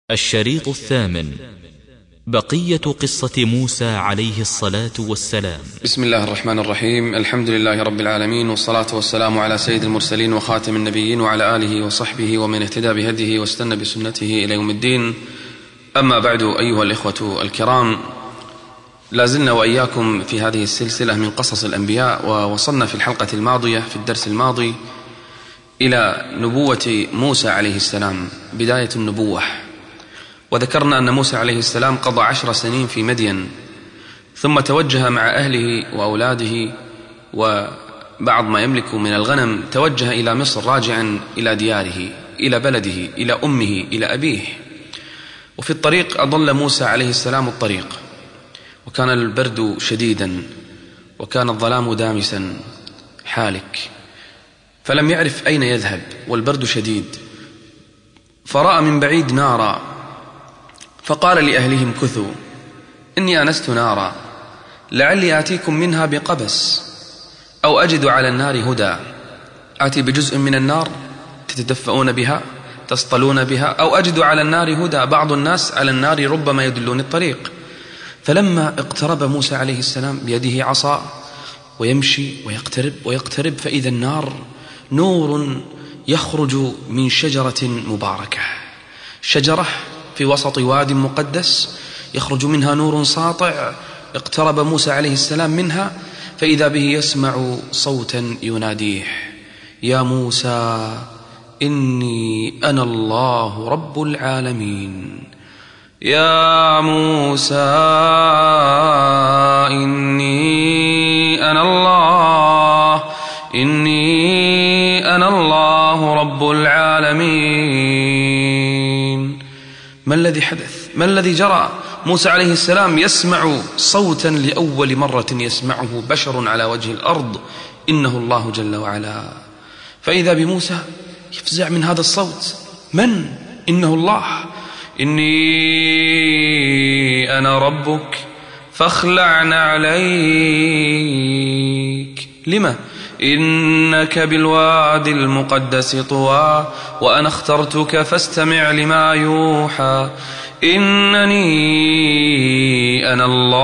الشريط الثامن: بقية قصة موسى عليه الصلاة والسلام. بسم الله الرحمن الرحيم. الحمد لله رب العالمين، والصلاة والسلام على سيد المرسلين وخاتم النبيين وعلى آله وصحبه ومن اهتدى بهديه واستنى بسنته إلى يوم الدين. أما بعد، أيها الإخوة الكرام، لازلنا وإياكم في هذه السلسلة من قصص الأنبياء، ووصلنا في الحلقة الماضية في الدرس الماضي إلى نبوة موسى عليه السلام، بداية النبوة. وذكرنا أن موسى عليه السلام قضى 10 سنين في مدين، ثم توجه مع أهله وأولاده وبعض ما يملك من الغنم، توجه إلى مصر راجعا إلى دياره، إلى بلده، إلى أمه، إلى أبيه. وفي الطريق أضل موسى عليه السلام الطريق، وكان البرد شديدا، وكان الظلام دامسا حالك، فلم يعرف أين يذهب والبرد شديد. فرأى من بعيد نارا، فقال لأهلهم: كثوا، إني آنست نارا لعلي آتيكم منها بقبس أو أجد على النار هدى. آتي بجزء من النار تتدفئون بها، تصطلون بها، أو أجد على النار هدى، بعض الناس على النار ربما يدلون الطريق. فلما اقترب موسى عليه السلام بيده عصا ويمشي ويقترب، فإذا النار نور يخرج من شجرة مباركة، شجرة في وسط واد مقدس، يخرج منها نور ساطع. اقترب موسى عليه السلام منها، فإذا به يسمع صوتا يناديه: يا موسى إني أنا الله رب العالمين، يا موسى إني أنا الله رب العالمين. ما الذي حدث؟ ما الذي جرى؟ موسى عليه السلام يسمع صوتا لأول مرة يسمعه بشر على وجه الأرض، إنه الله جل وعلا. فإذا بموسى يفزع من هذا الصوت: من؟ إنه الله. إني أنا ربك فاخلع عليك. لما؟ إنك بالوادي المقدس طوى، وأنا اخترتك فاستمع لما يوحى. إنني أنا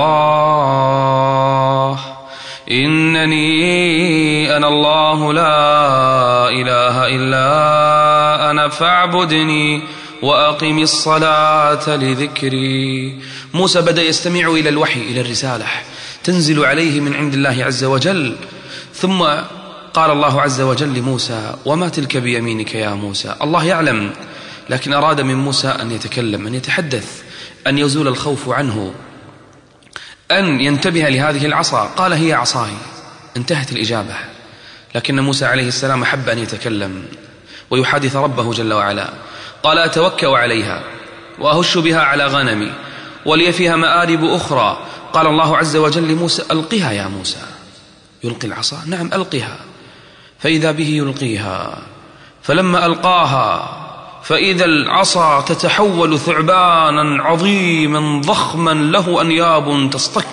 الله لا إله إلا أنا فاعبدني وأقم الصلاة لذكري. موسى بدأ يستمع إلى الوحي، إلى الرسالة تنزل عليه من عند الله عز وجل. ثم قال الله عز وجل لموسى: وما تلك بيمينك يا موسى؟ الله يعلم، لكن أراد من موسى أن يتكلم، أن يتحدث، أن يزول الخوف عنه، أن ينتبه لهذه العصا. قال: هي عصاي. انتهت الإجابة. لكن موسى عليه السلام أحب أن يتكلم ويحادث ربه جل وعلا. قال: أتوكأ عليها وأهش بها على غنمي ولي فيها مآرب أخرى. قال الله عز وجل لموسى: ألقها يا موسى. يلقي العصا؟ نعم، ألقها. فإذا به يلقيها، فلما ألقاها فإذا العصا تتحول ثعبانا عظيما ضخما له أنياب تصطك،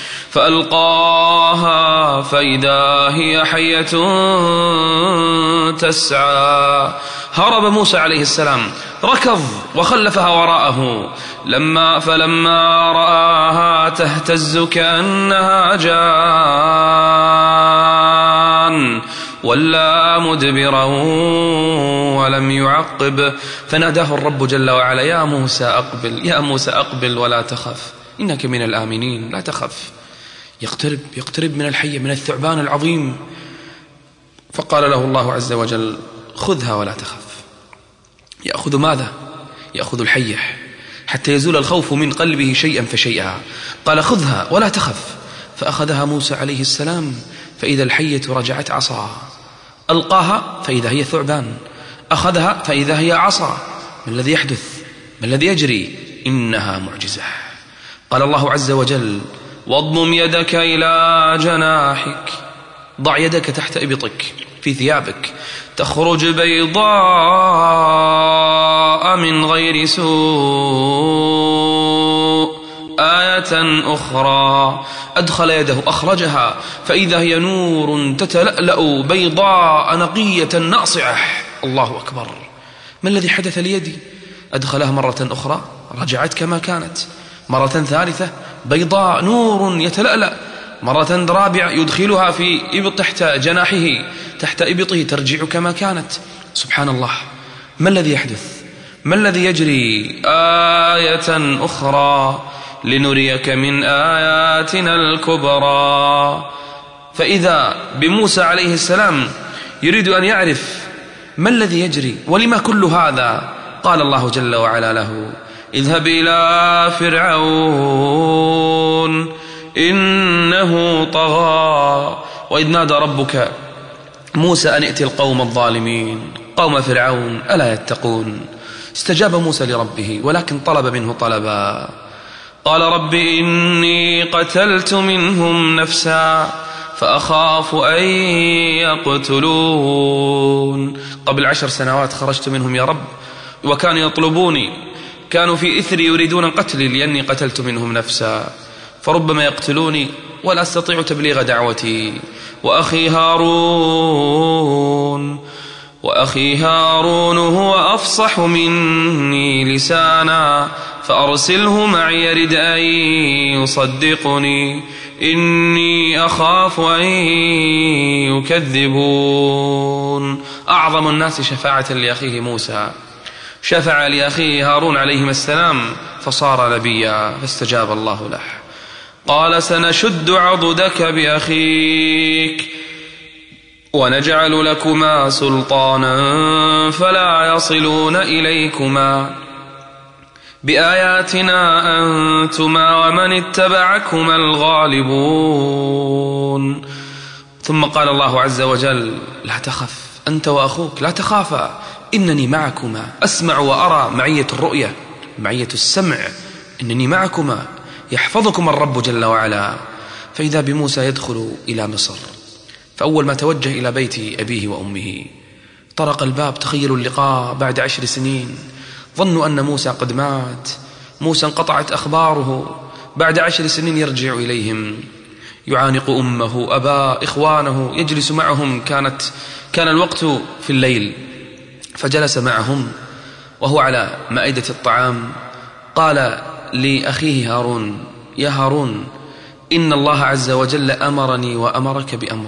فألقاها فإذا هي حية تسعى. هرب موسى عليه السلام، ركض وخلفها وراءه. فلما رآها تهتز كأنها جان ولا مدبرا ولم يعقب، فناداه الرب جل وعلا: يا موسى أقبل، يا موسى أقبل ولا تخف، إنك من الآمنين، لا تخف. يقترب من الحية، من الثعبان العظيم. فقال له الله عز وجل: خذها ولا تخف. يأخذ ماذا؟ يأخذ الحية حتى يزول الخوف من قلبه شيئا فشيئا. قال: خذها ولا تخف. فأخذها موسى عليه السلام، فإذا الحية رجعت عصا. ألقاها فإذا هي ثعبان، أخذها فإذا هي عصا. ما الذي يحدث؟ ما الذي يجري؟ إنها معجزة. قال الله عز وجل: واضمم يدك إلى جناحك، ضع يدك تحت إبطك في ثيابك، تخرج بيضاء من غير سوء آية أخرى. أدخل يده أخرجها، فإذا هي نور تتلألأ بيضاء نقية ناصعة. الله أكبر. ما الذي حدث ليدي؟ أدخلها مرة أخرى رجعت كما كانت، مرة ثالثة بيضاء نور يتلألأ، مرة رابعة يدخلها في إبط تحت جناحه تحت إبطه ترجع كما كانت. سبحان الله، ما الذي يحدث؟ ما الذي يجري؟ آية أخرى لنريك من آياتنا الكبرى. فإذا بموسى عليه السلام يريد أن يعرف ما الذي يجري ولما كل هذا. قال الله جل وعلا له: اذهب إلى فرعون إنه طغى. وإذ نادى ربك موسى أن ائت القوم الظالمين قوم فرعون ألا يتقون. استجاب موسى لربه ولكن طلب منه طلبا، قال: رب إني قتلت منهم نفسا فأخاف أن يقتلون. قبل 10 سنوات خرجت منهم يا رب وكانوا يطلبوني، كانوا في إثري يريدون قتلي لأني قتلت منهم نفسا، فربما يقتلوني ولا أستطيع تبليغ دعوتي. وأخي هارون هو أفصح مني لسانا فأرسله معي يرد أن يصدقني إني أخاف أن يكذبون. أعظم الناس شفاعة لأخيه موسى شفع لأخيه هارون عليهما السلام فصار نبيا، فاستجاب الله له. قال: سنشد عضدك بأخيك ونجعل لكما سلطانا فلا يصلون إليكما بآياتنا أنتما ومن اتبعكما الغالبون. ثم قال الله عز وجل: لا تخف أنت وأخوك، لا تخافا إنني معكما أسمع وأرى، معية الرؤية معية السمع، إنني معكما يحفظكم الرب جل وعلا. فإذا بموسى يدخل إلى مصر، فأول ما توجه إلى بيت أبيه وأمه طرق الباب. تخيلوا اللقاء بعد 10 سنين، ظنوا أن موسى قد مات، موسى انقطعت أخباره، بعد 10 سنين يرجع إليهم يعانق أمه أباه إخوانه، يجلس معهم. كان الوقت في الليل، فجلس معهم وهو على مائدة الطعام. قال لأخيه هارون: يا هارون، إن الله عز وجل أمرني وأمرك بأمر.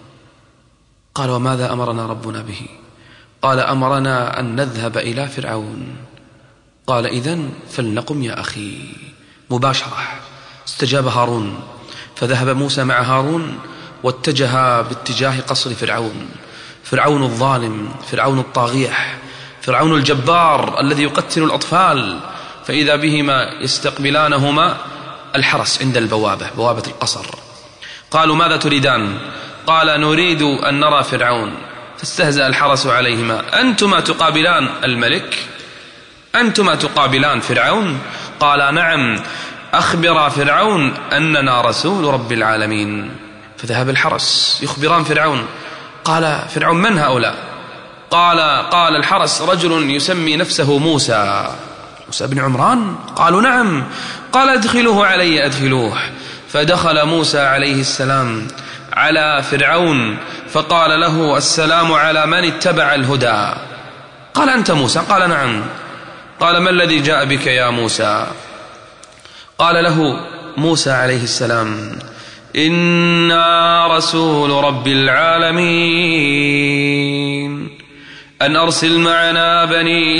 قال: وماذا أمرنا ربنا به؟ قال: أمرنا أن نذهب إلى فرعون. قال: إذن فلنقم يا أخي. مباشرة استجاب هارون، فذهب موسى مع هارون واتجه باتجاه قصر فرعون الظالم، فرعون الطاغية، فرعون الجبار الذي يقتل الأطفال. فإذا بهما يستقبلانهما الحرس عند البوابة، بوابة القصر. قالوا: ماذا تريدان؟ قال: نريد أن نرى فرعون. فاستهزأ الحرس عليهما: أنتما تقابلان الملك؟ أنتما تقابلان فرعون؟ قال: نعم، أخبر فرعون أننا رسول رب العالمين. فذهب الحرس يخبران فرعون. قال فرعون: من هؤلاء؟ قال الحرس: رجل يسمي نفسه موسى بن عمران. قالوا: نعم. قال: ادخلوه علي، ادخلوه. فدخل موسى عليه السلام على فرعون فقال له: السلام على من اتبع الهدى. قال: أنت موسى؟ قال: نعم. قال: ما الذي جاء بك يا موسى؟ قال له موسى عليه السلام: إنا رسول رب العالمين أن أرسل معنا بني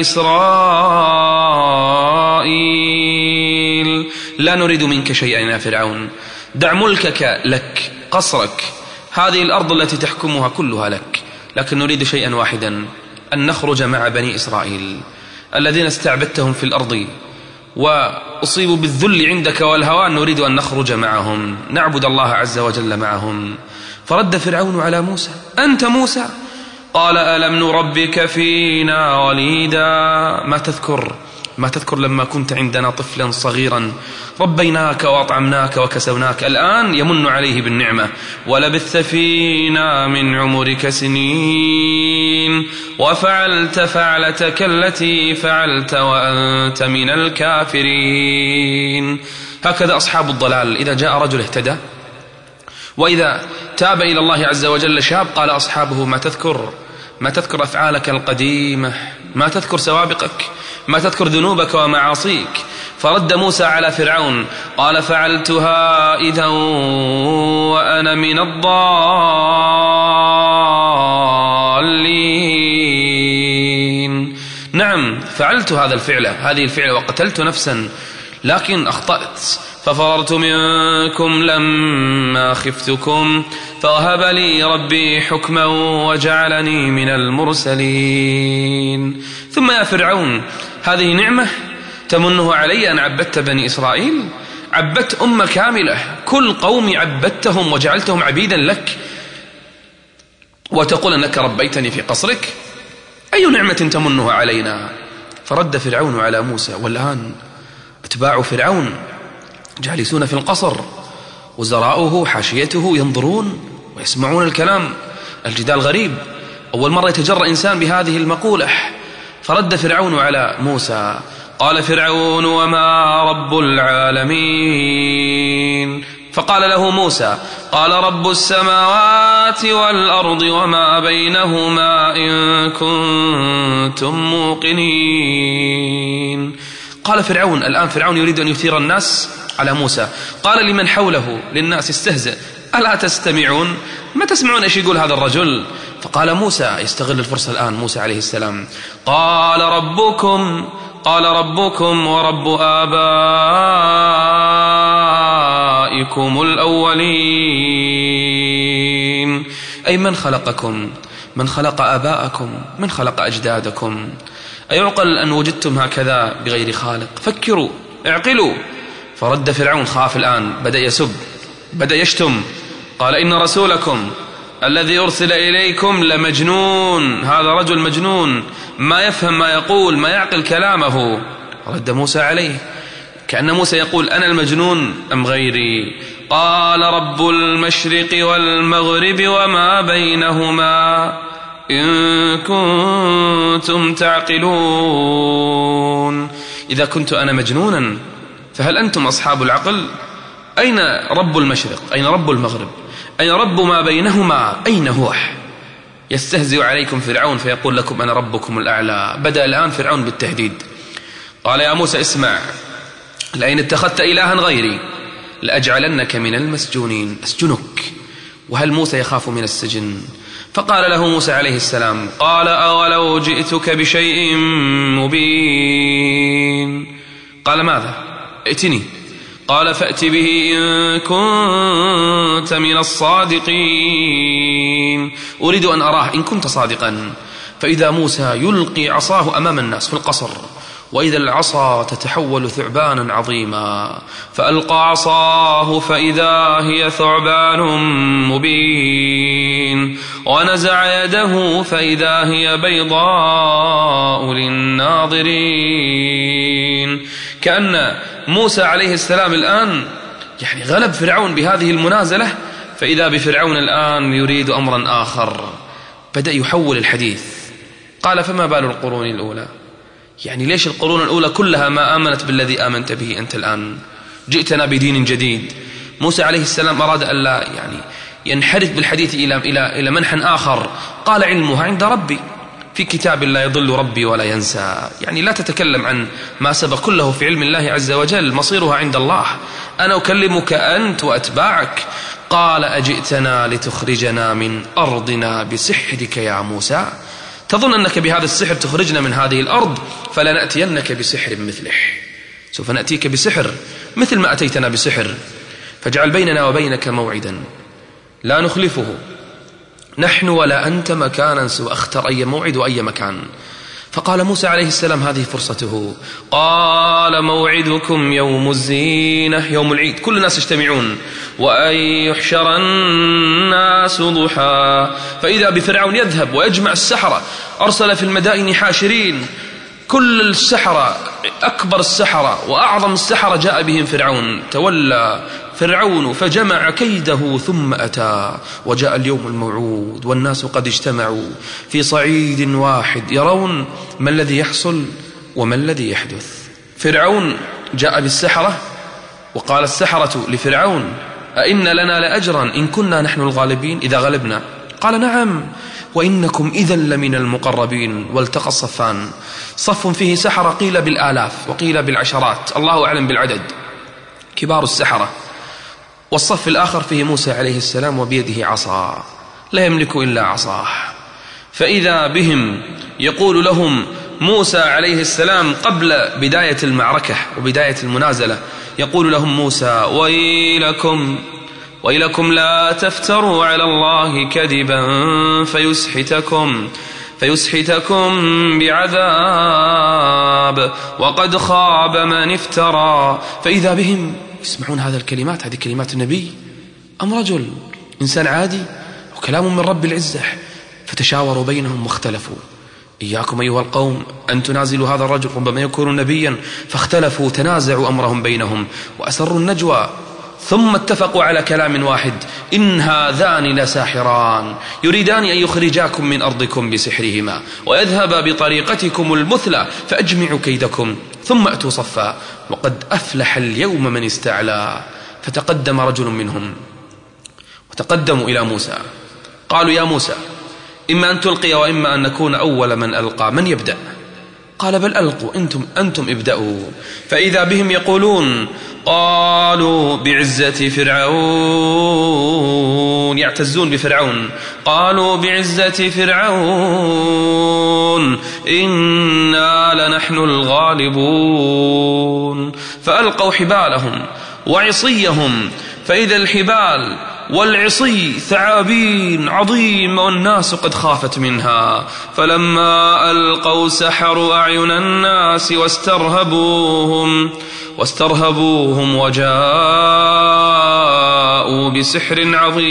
إسرائيل لا نريد منك شيئا يا فرعون، دع ملكك لك، قصرك، هذه الأرض التي تحكمها كلها لك، لكن نريد شيئا واحدا، أن نخرج مع بني إسرائيل الذين استعبدتهم في الأرض وأصيبوا بالذل عندك والهوان، نريد أن نخرج معهم نعبد الله عز وجل معهم. فرد فرعون على موسى: أنت موسى؟ قال: ألم نربك فينا وليدا؟ ما تذكر لما كنت عندنا طفلا صغيرا ربيناك وأطعمناك وكسوناك، الآن يمن عليه بالنعمة. ولبثت فينا من عمرك سنين وفعلت فعلتك التي فعلت وأنت من الكافرين. هكذا أصحاب الضلال، إذا جاء رجل اهتدى وإذا تاب إلى الله عز وجل شاب، قال أصحابه: ما تذكر أفعالك القديمة، ما تذكر سوابقك، ما تذكر ذنوبك ومعاصيك. فرد موسى على فرعون قال فعلتها إذا وأنا من الضالين. نعم فعلت هذه الفعلة وقتلت نفسا، لكن أخطأت، ففررت منكم لما خفتكم فوهب لي ربي حكما وجعلني من المرسلين. ثم يا فرعون هذه نعمة تمنه علي أن عبدت بني إسرائيل؟ عبدت أمة كاملة، كل قومي عبدتهم وجعلتهم عبيدا لك، وتقول أنك ربيتني في قصرك؟ أي نعمة تمنها علينا؟ فرد فرعون على موسى. والآن اتباع فرعون جالسون في القصر، وزراؤه حاشيته ينظرون ويسمعون الكلام. الجدال غريب، أول مرة يتجرأ إنسان بهذه المقولة. فرد فرعون على موسى قال فرعون وما رب العالمين؟ فقال له موسى قال رب السماوات والأرض وما بينهما إن كنتم موقنين. قال فرعون، الآن فرعون يريد أن يثير الناس على موسى. قال لمن حوله للناس استهزئ ألا تستمعون؟ ما تسمعون إيش يقول هذا الرجل؟ فقال موسى يستغل الفرصة الآن موسى عليه السلام قال ربكم ورب آبائكم الأولين. أي من خلقكم، من خلق آباءكم، من خلق أجدادكم. أيعقل أن وجدتم هكذا بغير خالق؟ فكروا اعقلوا. فرد فرعون، خاف الآن، بدأ يسب، بدأ يشتم. قال إن رسولكم الذي أرسل إليكم لمجنون، هذا رجل مجنون ما يفهم ما يقول، ما يعقل كلامه. رد موسى عليه كأن موسى يقول أنا المجنون أم غيري؟ قال رب المشرق والمغرب وما بينهما إن كنتم تعقلون. إذا كنت أنا مجنونا فهل أنتم أصحاب العقل؟ أين رب المشرق؟ أين رب المغرب؟ أين رب ما بينهما؟ أين هو؟ يستهزئ عليكم فرعون فيقول لكم أنا ربكم الأعلى. بدأ الآن فرعون بالتهديد. قال يا موسى اسمع، لئن اتخذت إلها غيري لأجعلنك من المسجونين، أسجنك. وهل موسى يخاف من السجن؟ فقال له موسى عليه السلام قال أولو جئتك بشيء مبين؟ قال ماذا؟ ائتني. قال فأت به إن كنت من الصادقين. أريد أن أراه إن كنت صادقا. فإذا موسى يلقي عصاه أمام الناس في القصر، وإذا العصا تتحول ثعبانا عظيما، فألقى عصاه فإذا هي ثعبان مبين، ونزع يده فإذا هي بيضاء للناظرين. كأن موسى عليه السلام الآن يعني غلب فرعون بهذه المنازلة، فإذا بفرعون الآن يريد أمرا آخر. بدأ يحول الحديث. قال فما بال القرون الأولى؟ يعني ليش القرون الأولى كلها ما آمنت بالذي آمنت به أنت الآن؟ جئتنا بدين جديد. موسى عليه السلام أراد أن لا يعني ينحرف بالحديث إلى منحى آخر. قال علمها عند ربي في كتاب لا يضل ربي ولا ينسى. يعني لا تتكلم عن ما سبق، كله في علم الله عز وجل، مصيرها عند الله. أنا أكلمك أنت وأتباعك. قال أجئتنا لتخرجنا من أرضنا بسحرك يا موسى؟ تظن أنك بهذا السحر تخرجنا من هذه الأرض؟ فلنأتينك بسحر مثله. سوف نأتيك بسحر مثل ما أتيتنا بسحر. فاجعل بيننا وبينك موعدا لا نخلفه نحن ولا أنت مكانا سوى، اختر أي موعد وأي مكان. فقال موسى عليه السلام هذه فرصته. قال موعدكم يوم الزينة، يوم العيد، كل الناس يجتمعون، وأن يحشر الناس ضحى. فإذا بفرعون يذهب ويجمع السحرة، أرسل في المدائن حاشرين، كل السحرة، أكبر السحرة وأعظم السحرة جاء بهم فرعون. تولى فرعون فجمع كيده ثم أتى، وجاء اليوم الموعود والناس قد اجتمعوا في صعيد واحد يرون ما الذي يحصل وما الذي يحدث. فرعون جاء بالسحرة، وقال السحرة لفرعون أئن لنا لأجرا إن كنا نحن الغالبين إذا غلبنا؟ قال نعم، وإنكم إذا لمن المقربين. والتقى الصفان، صف فيه سحرة قيل بالآلاف وقيل بالعشرات، الله أعلم بالعدد، كبار السحرة. والصف الآخر فيه موسى عليه السلام وبيده عصا لا يملك إلا عصاه. فإذا بهم يقول لهم موسى عليه السلام قبل بداية المعركة وبداية المنازلة، يقول لهم موسى: ويلكم لا تفتروا على الله كذبا فيسحتكم بعذاب وقد خاب من افترى. فإذا بهم يسمعون هذا الكلمات، هذه كلمات النبي أم رجل إنسان عادي وكلام من رب العزة؟ فتشاوروا بينهم واختلفوا: إياكم أيها القوم أن تنازلوا هذا الرجل، ربما يكون نبيا. فاختلفوا، تنازعوا أمرهم بينهم وأسروا النجوى، ثم اتفقوا على كلام واحد: إن هذان لساحران يريدان أن يخرجاكم من أرضكم بسحرهما ويذهبا بطريقتكم المثلى فأجمعوا كيدكم ثم أتوا صفا وقد أفلح اليوم من استعلى. فتقدم رجل منهم وتقدموا إلى موسى، قالوا: يا موسى، إما أن تلقي وإما أن نكون أول من ألقى، من يبدأ؟ قال: بل ألقوا، أنتم ابدأوا. فإذا بهم يقولون: قالوا بعزة فرعون، يعتزون بفرعون، قالوا بعزة فرعون إنا لنحن الغالبون. فألقوا حبالهم وعصيهم، فإذا الحبال والعصي ثعابين عظيم والناس قد خافت منها. فلما ألقوا سحروا أعين الناس واسترهبوهم وجاءوا بسحر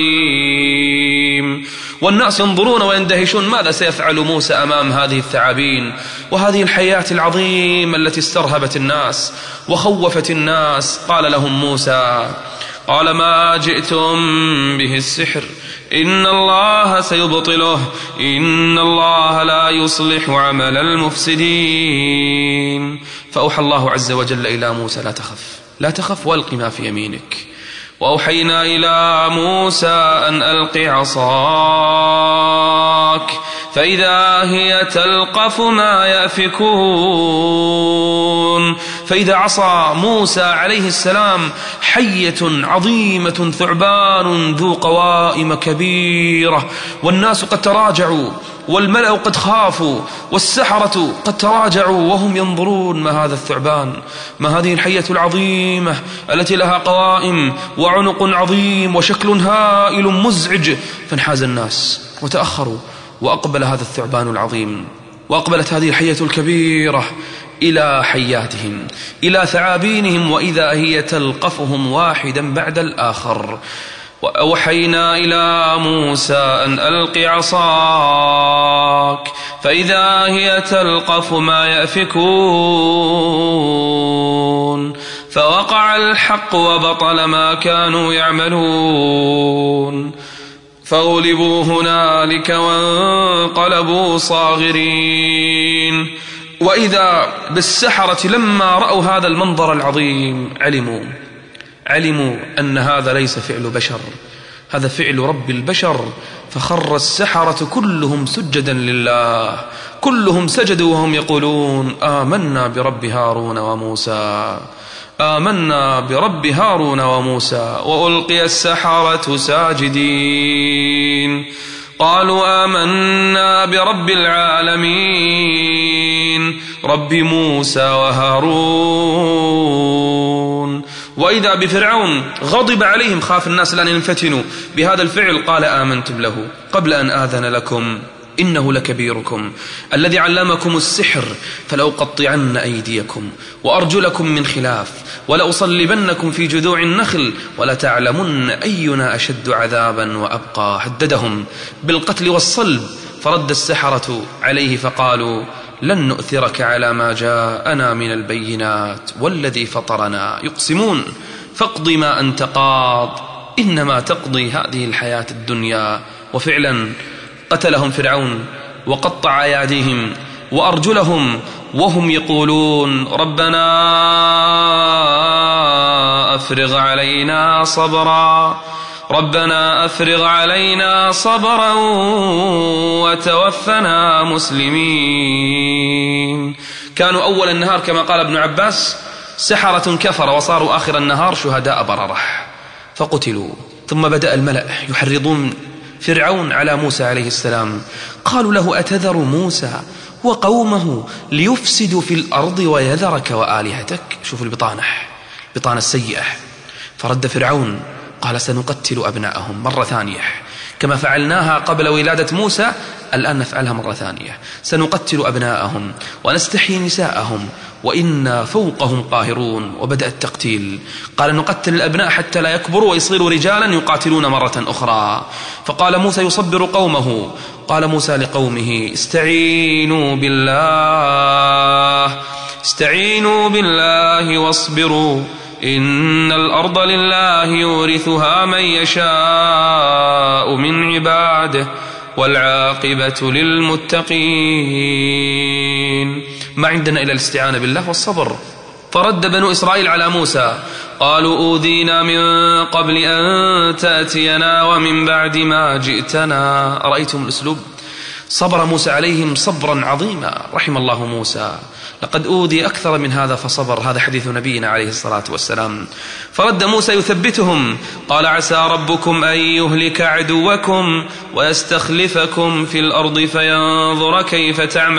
عظيم. والناس ينظرون ويندهشون ماذا سيفعل موسى أمام هذه الثعابين وهذه الحياة العظيمة التي استرهبت الناس وخوفت الناس. قال لهم موسى: قال: ما جئتم به السحر إن الله سيبطله إن الله لا يصلح عمل المفسدين. فأوحى الله عز وجل إلى موسى: لا تخف وألق ما في يمينك. وأوحينا إلى موسى أن ألق عصاك فإذا هي تلقف ما يأفكون. فإذا عصى موسى عليه السلام حية عظيمة ثعبان ذو قوائم كبيرة، والناس قد تراجعوا والملأ قد خافوا والسحرة قد تراجعوا وهم ينظرون ما هذا الثعبان، ما هذه الحية العظيمة التي لها قوائم وعنق عظيم وشكل هائل مزعج. فانحاز الناس وتأخروا، وأقبل هذا الثعبان العظيم وأقبلت هذه الحية الكبيرة إلى حياتهم إلى ثعابينهم، وإذا هي تلقفهم واحدا بعد الآخر. وأوحينا إلى موسى أن ألق عصاك فإذا هي تلقف ما يأفكون. فوقع الحق وبطل ما كانوا يعملون، فغلبوا هنالك وانقلبوا صاغرين. وإذا بالسحرة لما رأوا هذا المنظر العظيم علموا أن هذا ليس فعل بشر، هذا فعل رب البشر. فخر السحرة كلهم سجدا لله، كلهم سجدوا وهم يقولون: آمنا برب هارون وموسى، آمنا برب هارون وموسى. وألقي السحرة ساجدين قالوا آمنا برب العالمين رب موسى وهارون. وإذا بفرعون غضب عليهم، خاف الناس لأن ينفتنوا بهذا الفعل، قال: آمنتم له قبل أن آذن لكم إنه لكبيركم الذي علمكم السحر فلأقطعن أيديكم وأرجلكم من خلاف ولأصلبنكم في جذوع النخل ولتعلمن أينا أشد عذابا وأبقى. هددهم بالقتل والصلب. فرد السحرة عليه فقالوا: لن نؤثرك على ما جاءنا من البينات والذي فطرنا، يقسمون فاقض ما أنت قاض إنما تقضي هذه الحياة الدنيا. وفعلا قتلهم فرعون وقطع أيديهم وأرجلهم وهم يقولون: ربنا أفرغ علينا صبرا ربنا أفرغ علينا صبرا وتوفنا مسلمين. كانوا أول النهار كما قال ابن عباس سحرة كفر، وصاروا آخر النهار شهداء بررة فقتلوا. ثم بدأ الملأ يحرضون فرعون على موسى عليه السلام، قالوا له أتذر موسى وقومه ليفسدوا في الأرض ويذرك وآلهتك. شوفوا البطانة السيئة. فرد فرعون قال سنقتل أبناءهم مرة ثانية كما فعلناها قبل ولادة موسى، الآن نفعلها مرة ثانية، سنقتل أبناءهم ونستحيي نساءهم وإنا فوقهم قاهرون. وبدأ التقتيل، قال نقتل الأبناء حتى لا يكبروا ويصيروا رجالا يقاتلون مرة أخرى. فقال موسى يصبر قومه، قال موسى لقومه استعينوا بالله واصبروا إن الأرض لله يورثها من يشاء من عباده والعاقبة للمتقين. ما عندنا إلا الاستعانة بالله والصبر. فرد بنو إسرائيل على موسى قالوا أوذينا من قبل أن تأتينا ومن بعد ما جئتنا. رأيتم الأسلوب؟ صبر موسى عليهم صبرا عظيما، رحم الله موسى، لقد أوذي أكثر من هذا فصبر. هذا حديث نبينا عليه الصلاة والسلام. فرد موسى يثبتهم قال عسى ربكم أن يهلك عدوكم ويستخلفكم في الأرض فينظر كيف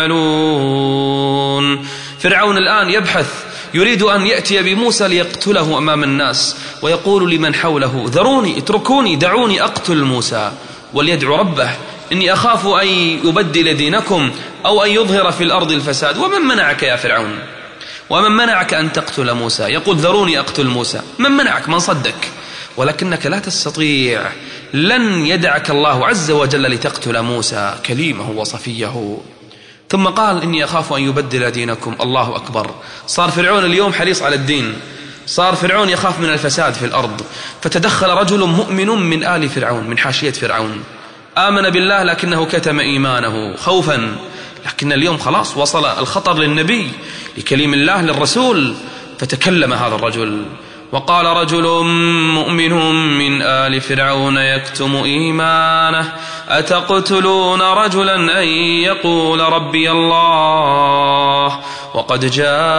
تعملون. فرعون الآن يبحث، يريد أن يأتي بموسى ليقتله أمام الناس، ويقول لمن حوله ذروني اتركوني دعوني أقتل موسى وليدعو ربه إني أخاف أن يبدل دينكم أو أن يظهر في الأرض الفساد. ومن منعك يا فرعون؟ ومن منعك أن تقتل موسى؟ يقول ذروني أقتل موسى. من منعك؟ من صدك؟ ولكنك لا تستطيع، لن يدعك الله عز وجل لتقتل موسى كليمه وصفيه. ثم قال إني أخاف أن يبدل دينكم. الله أكبر. صار فرعون اليوم حريص على الدين، صار فرعون يخاف من الفساد في الأرض. فتدخل رجل مؤمن من آل فرعون، من حاشية فرعون، آمن بالله لكنه كتم إيمانه خوفا. لكن اليوم خلاص وصل الخطر للنبي، لكليم الله للرسول. فتكلم هذا الرجل وقال رجل مؤمن من آل فرعون يكتم إيمانه أتقتلون رجلا أن يقول ربي الله وقد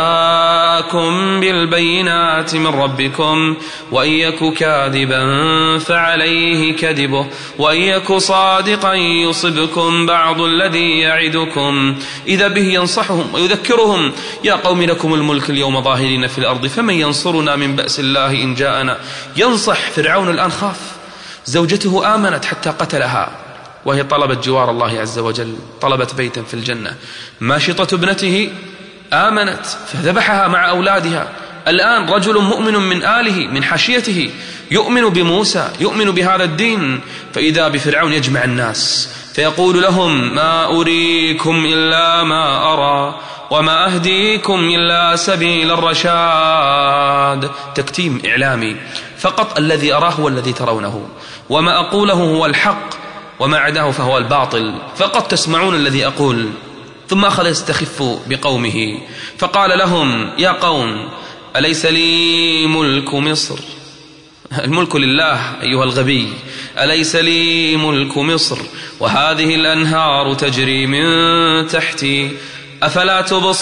جاءكم بالبينات من ربكم وإن يك كاذبا فعليه كذبه وإن يك صادقا يصبكم بعض الذي يعدكم إذا به ينصحهم ويذكرهم يا قوم لكم الملك اليوم ظاهرين في الأرض فمن ينصرنا من بأس الله إن جاءنا. ينصح فرعون الآن خاف. زوجته آمنت حتى قتلها وهي طلبت جوار الله عز وجل، طلبت بيتا في الجنة. ماشطة ابنته آمنت فذبحها مع أولادها. الآن رجل مؤمن من آله من حاشيته يؤمن بموسى، يؤمن بهذا الدين. فإذا بفرعون يجمع الناس فيقول لهم ما أريكم إلا ما أرى وما أهديكم إلا سبيل الرشاد. تكتيم إعلامي فقط. الذي أراه هو الذي ترونه، وما أقوله هو الحق وما عداه فهو الباطل. فقط تسمعون الذي أقول. ثم أخذ يستخف بقومه فقال لهم يا قوم أليس لي ملك مصر؟ الملك لله أيها الغبي. أليس لي ملك مصر وهذه الأنهار تجري من تحتي أفلا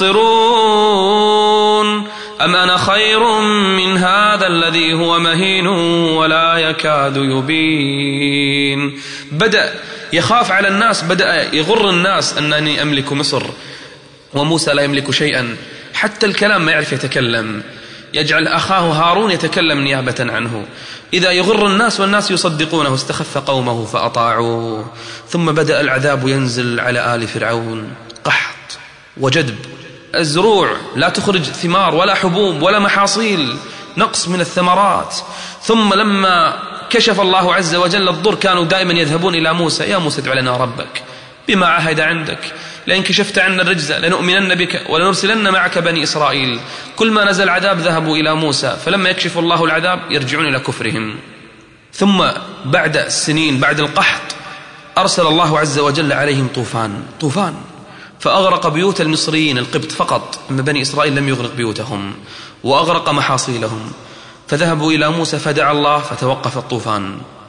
تبصرون أم أنا خير من هذا الذي هو مهين ولا يكاد يبين. بدأ يخاف على الناس، بدأ يغر الناس أنني أملك مصر، وموسى لا يملك شيئا، حتى الكلام ما يعرف يتكلم، يجعل أخاه هارون يتكلم نيابة عنه. إذا يغر الناس والناس يصدقونه. استخف قومه فأطاعوه. ثم بدأ العذاب ينزل على آل فرعون، قحط وجدب، الزروع لا تخرج ثمار ولا حبوب ولا محاصيل، نقص من الثمرات. ثم لما كشف الله عز وجل الضر كانوا دائما يذهبون إلى موسى يا موسى ادع لنا ربك بما عهد عندك لئن كشفت عنا الرجز لنؤمنن بك ولنرسلن معك بني إسرائيل. كل ما نزل عذاب ذهبوا إلى موسى، فلما يكشف الله العذاب يرجعون إلى كفرهم. ثم بعد السنين بعد القحط أرسل الله عز وجل عليهم طوفان فأغرق بيوت المصريين القبط فقط، أما بني إسرائيل لم يغرق بيوتهم، وأغرق محاصيلهم. فذهبوا إلى موسى فدعا الله فتوقف الطوفان.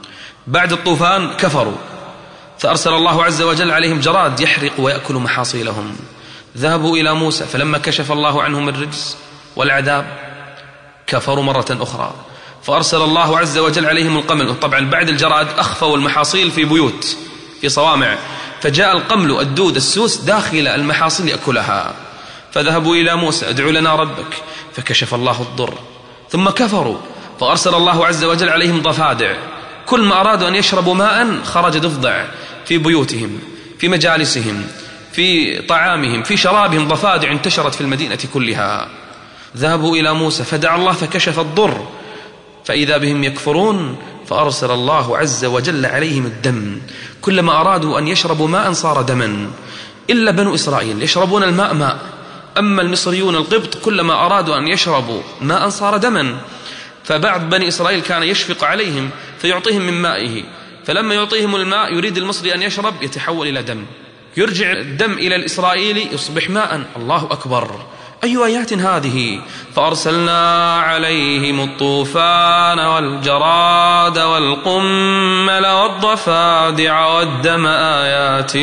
بعد الطوفان كفروا، فأرسل الله عز وجل عليهم جراد يحرق ويأكل محاصيلهم. ذهبوا إلى موسى، فلما كشف الله عنهم الرجز والعذاب كفروا مرة أخرى، فأرسل الله عز وجل عليهم القمل. طبعا بعد الجراد أخفوا المحاصيل في بيوت، في صوامع، فجاء القمل الدود السوس داخل المحاصيل يأكلها. فذهبوا إلى موسى ادعوا لنا ربك، فكشف الله الضر. ثم كفروا، فأرسل الله عز وجل عليهم ضفادع، كل ما أرادوا أن يشربوا ماء خرج ضفدع في بيوتهم، في مجالسهم، في طعامهم، في شرابهم، ضفادع انتشرت في المدينة كلها. ذهبوا إلى موسى فدعا الله فكشف الضر، فإذا بهم يكفرون، فأرسل الله عز وجل عليهم الدم، كلما أرادوا أن يشربوا ماء صار دما، إلا بنو إسرائيل يشربون الماء ماء، أما المصريون القبط كلما أرادوا أن يشربوا ماء صار دما. فبعض بني إسرائيل كان يشفق عليهم فيعطيهم من مائه، فلما يعطيهم الماء يريد المصري أن يشرب يتحول إلى دم، يرجع الدم إلى الإسرائيلي يصبح ماء. الله أكبر، أي آيات هذه؟ فأرسلنا عليهم الطوفان والجراد والقمل والضفادع والدم آيات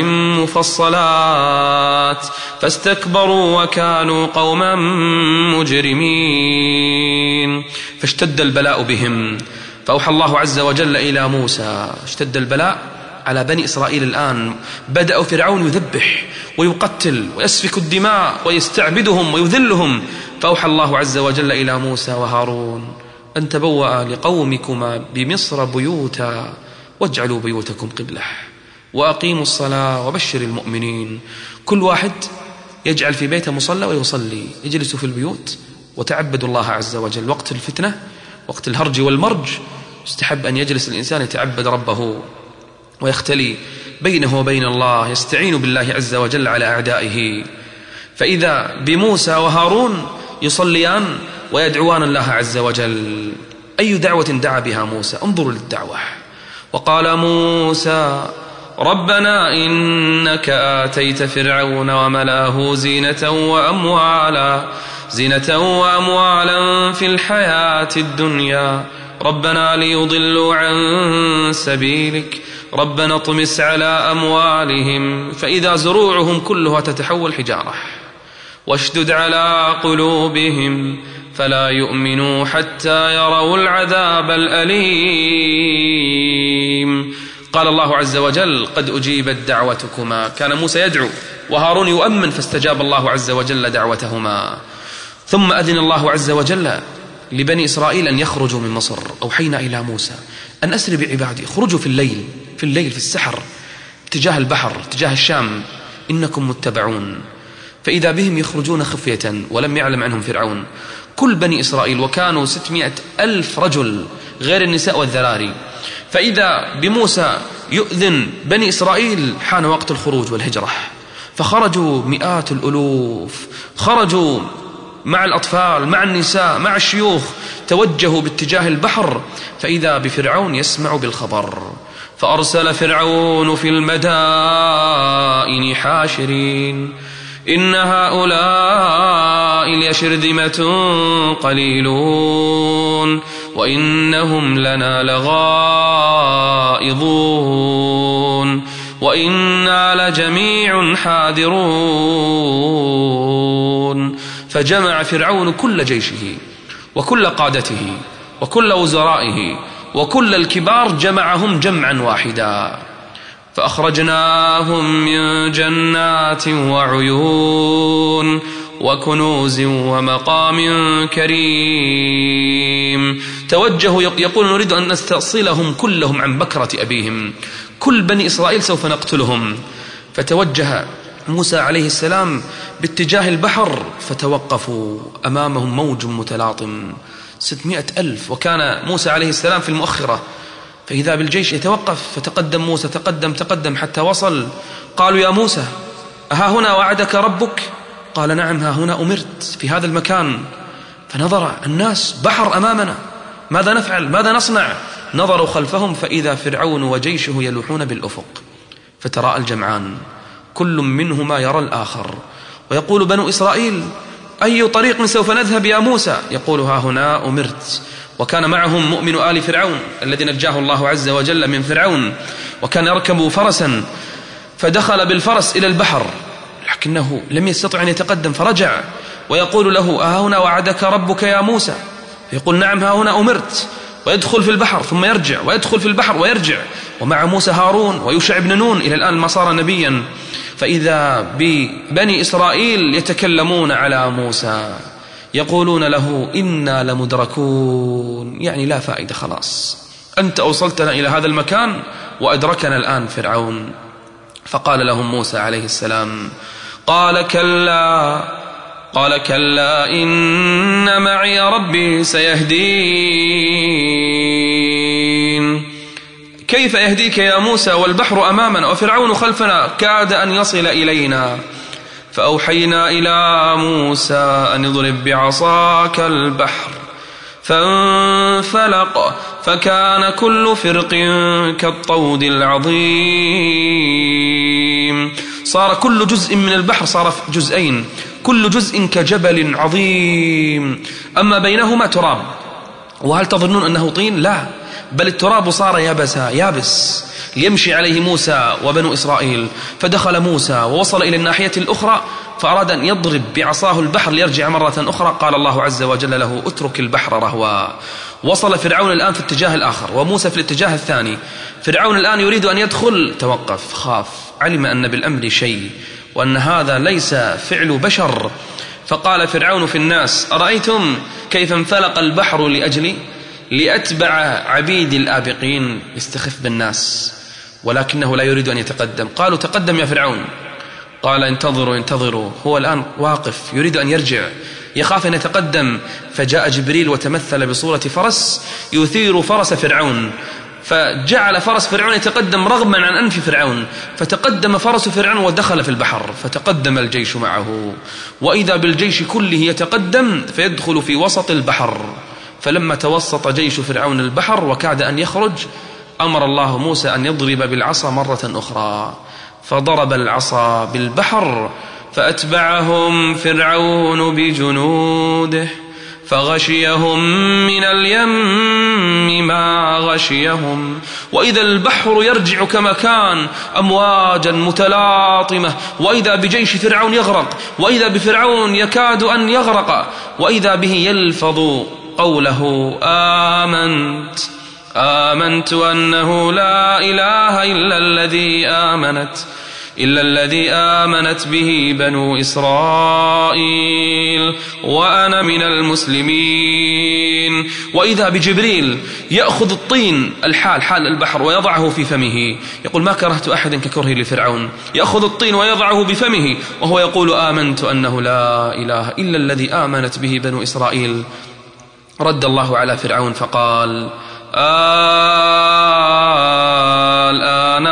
مفصلات فاستكبروا وكانوا قوما مجرمين. فاشتد البلاء بهم، فأوحى الله عز وجل إلى موسى. اشتد البلاء على بني إسرائيل الآن، بدأ فرعون يذبح ويقتل ويسفك الدماء ويستعبدهم ويذلهم. فأوحى الله عز وجل إلى موسى وهارون أن تبوأ لقومكما بمصر بيوتا واجعلوا بيوتكم قبلة وأقيموا الصلاة وبشر المؤمنين. كل واحد يجعل في بيته مصلى ويصلي، يجلس في البيوت وتعبد الله عز وجل. وقت الفتنة، وقت الهرج والمرج، يستحب أن يجلس الإنسان يتعبد ربه ويختلي بينه وبين الله، يستعين بالله عز وجل على أعدائه. فإذا بموسى وهارون يصليان ويدعوان الله عز وجل. أي دعوة دعا بها موسى؟ انظروا للدعوة. وقال موسى ربنا إنك آتيت فرعون وملأه زينة وأموالا في الحياة الدنيا، ربنا ليضلوا عن سبيلك، ربنا اطمس على أموالهم فإذا زروعهم كلها تتحول حجارة، واشدد على قلوبهم فلا يؤمنوا حتى يروا العذاب الأليم. قال الله عز وجل قد أجيبت دعوتكما. كان موسى يدعو وهارون يؤمن، فاستجاب الله عز وجل دعوتهما. ثم أذن الله عز وجل لبني إسرائيل أن يخرجوا من مصر. أوحينا إلى موسى أن أسر بعبادي، خرجوا في الليل في السحر اتجاه البحر اتجاه الشام، إنكم متبعون. فإذا بهم يخرجون خفية ولم يعلم عنهم فرعون. كل بني إسرائيل، وكانوا 600,000 رجل غير النساء والذراري. فإذا بموسى يؤذن بني إسرائيل حان وقت الخروج والهجرة، فخرجوا مئات الألوف، خرجوا مع الأطفال مع النساء مع الشيوخ، توجهوا باتجاه البحر. فإذا بفرعون يسمع بالخبر، فأرسل فرعون في المدائن حاشرين إن هؤلاء لشرذمة قليلون وإنهم لنا لغائظون وإنا لجميع حاذرون. فجمع فرعون كل جيشه وكل قادته وكل وزرائه وكل الكبار، جمعهم جمعا واحدا، فأخرجناهم من جنات وعيون وكنوز ومقام كريم. توجهوا يقول نريد أن نستأصلهم كلهم عن بكرة أبيهم، كل بني إسرائيل سوف نقتلهم. فتوجه موسى عليه السلام باتجاه البحر، فتوقفوا أمامهم موج متلاطم 600,000، وكان موسى عليه السلام في المؤخرة. فإذا بالجيش يتوقف، فتقدم موسى تقدم حتى وصل. قالوا يا موسى أها هنا وعدك ربك؟ قال نعم، ها هنا أمرت في هذا المكان. فنظر الناس، بحر أمامنا، ماذا نفعل؟ ماذا نصنع؟ نظروا خلفهم فإذا فرعون وجيشه يلوحون بالأفق، فتراءى الجمعان كل منهما يرى الآخر، ويقول بنو إسرائيل أي طريق سوف نذهب يا موسى؟ يقول ها هنا أمرت. وكان معهم مؤمن آل فرعون الذي نجاه الله عز وجل من فرعون، وكان يركب فرسا فدخل بالفرس إلى البحر لكنه لم يستطع أن يتقدم فرجع، ويقول له ها هنا وعدك ربك يا موسى؟ يقول نعم ها هنا أمرت، ويدخل في البحر ثم يرجع ويدخل في البحر ويرجع. ومع موسى هارون ويوشع بن نون إلى الآن ما صار نبيا. فإذا ببني إسرائيل يتكلمون على موسى يقولون له إنا لمدركون، يعني لا فائدة، خلاص أنت أوصلتنا إلى هذا المكان وأدركنا الآن فرعون. فقال لهم موسى عليه السلام قال كلا إن معي ربي سيهدين. كيف يهديك يا موسى والبحر أمامنا وفرعون خلفنا كاد أن يصل إلينا؟ فأوحينا إلى موسى أن اضرب بعصاك البحر فانفلق فكان كل فرق كالطود العظيم. صار كل جزء من البحر صار جزئين، كل جزء كجبل عظيم، أما بينهما تراب. وهل تظنون أنه طين؟ لا، بل التراب صار يابس ليمشي عليه موسى وبنو إسرائيل. فدخل موسى ووصل إلى الناحية الأخرى فأراد أن يضرب بعصاه البحر ليرجع مرة أخرى، قال الله عز وجل له اترك البحر رهوا. وصل فرعون الآن في الاتجاه الآخر وموسى في الاتجاه الثاني. فرعون الآن يريد أن يدخل، توقف، خاف، علم أن بالأمر شيء وأن هذا ليس فعل بشر. فقال فرعون في الناس أرأيتم كيف انفلق البحر لأتبع عبيد الآبقين، يستخف بالناس ولكنه لا يريد أن يتقدم. قالوا تقدم يا فرعون، قال انتظروا، هو الآن واقف يريد أن يرجع، يخاف أن يتقدم. فجاء جبريل وتمثل بصورة فرس يثير فرس فرعون، فجعل فرس فرعون يتقدم رغما عن أنف فرعون، فتقدم فرس فرعون ودخل في البحر، فتقدم الجيش معه، وإذا بالجيش كله يتقدم فيدخل في وسط البحر. فلما توسط جيش فرعون البحر وكاد أن يخرج أمر الله موسى أن يضرب بالعصا مرة أخرى، فضرب العصا بالبحر فأتبعهم فرعون بجنوده فغشيهم من اليم ما غشيهم، وإذا البحر يرجع كما كان أمواجا متلاطمة، وإذا بجيش فرعون يغرق، وإذا بفرعون يكاد أن يغرق، وإذا به يلفظ قوله آمنت أنه لا إله إلا الذي آمنت به بنو إسرائيل وأنا من المسلمين. وإذا بجبريل يأخذ الطين حال البحر ويضعه في فمه، يقول ما كرهت أحدا ككره لفرعون، يأخذ الطين ويضعه بفمه وهو يقول آمنت أنه لا إله إلا الذي آمنت به بنو إسرائيل. رد الله على فرعون فقال الآن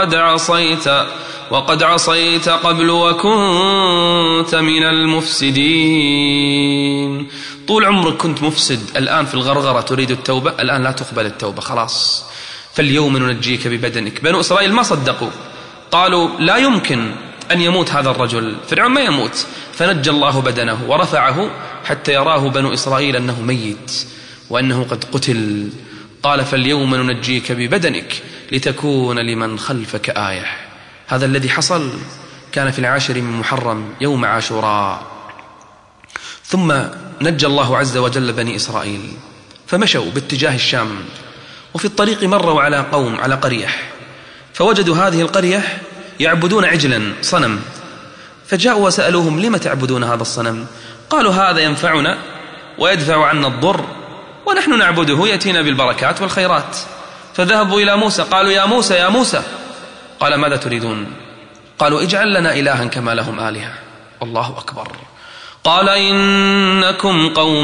وقد عصيت قبل وكنت من المفسدين. طول عمرك كنت مفسد، الآن في الغرغرة تريد التوبة، الآن لا تقبل التوبة خلاص. فاليوم ننجيك ببدنك. بنو إسرائيل ما صدقوا، قالوا لا يمكن أن يموت هذا الرجل، فرعون ما يموت، فنجى الله بدنه ورفعه حتى يراه بنو إسرائيل أنه ميت وأنه قد قتل. قال فاليوم ننجيك ببدنك لتكون لمن خلفك آية. هذا الذي حصل كان في 10 من محرم يوم عاشوراء. ثم نجى الله عز وجل بني إسرائيل فمشوا باتجاه الشام، وفي الطريق مروا على قوم على قرية، فوجدوا هذه القرية يعبدون عجلا صنم، فجاءوا وسألوهم لما تعبدون هذا الصنم؟ قالوا هذا ينفعنا ويدفع عنا الضر ونحن نعبده يأتينا بالبركات والخيرات. فذهبوا إلى موسى قالوا يا موسى قال ماذا تريدون؟ قالوا اجعل لنا إلها كما لهم آلهة. الله أكبر. قال إنكم قوم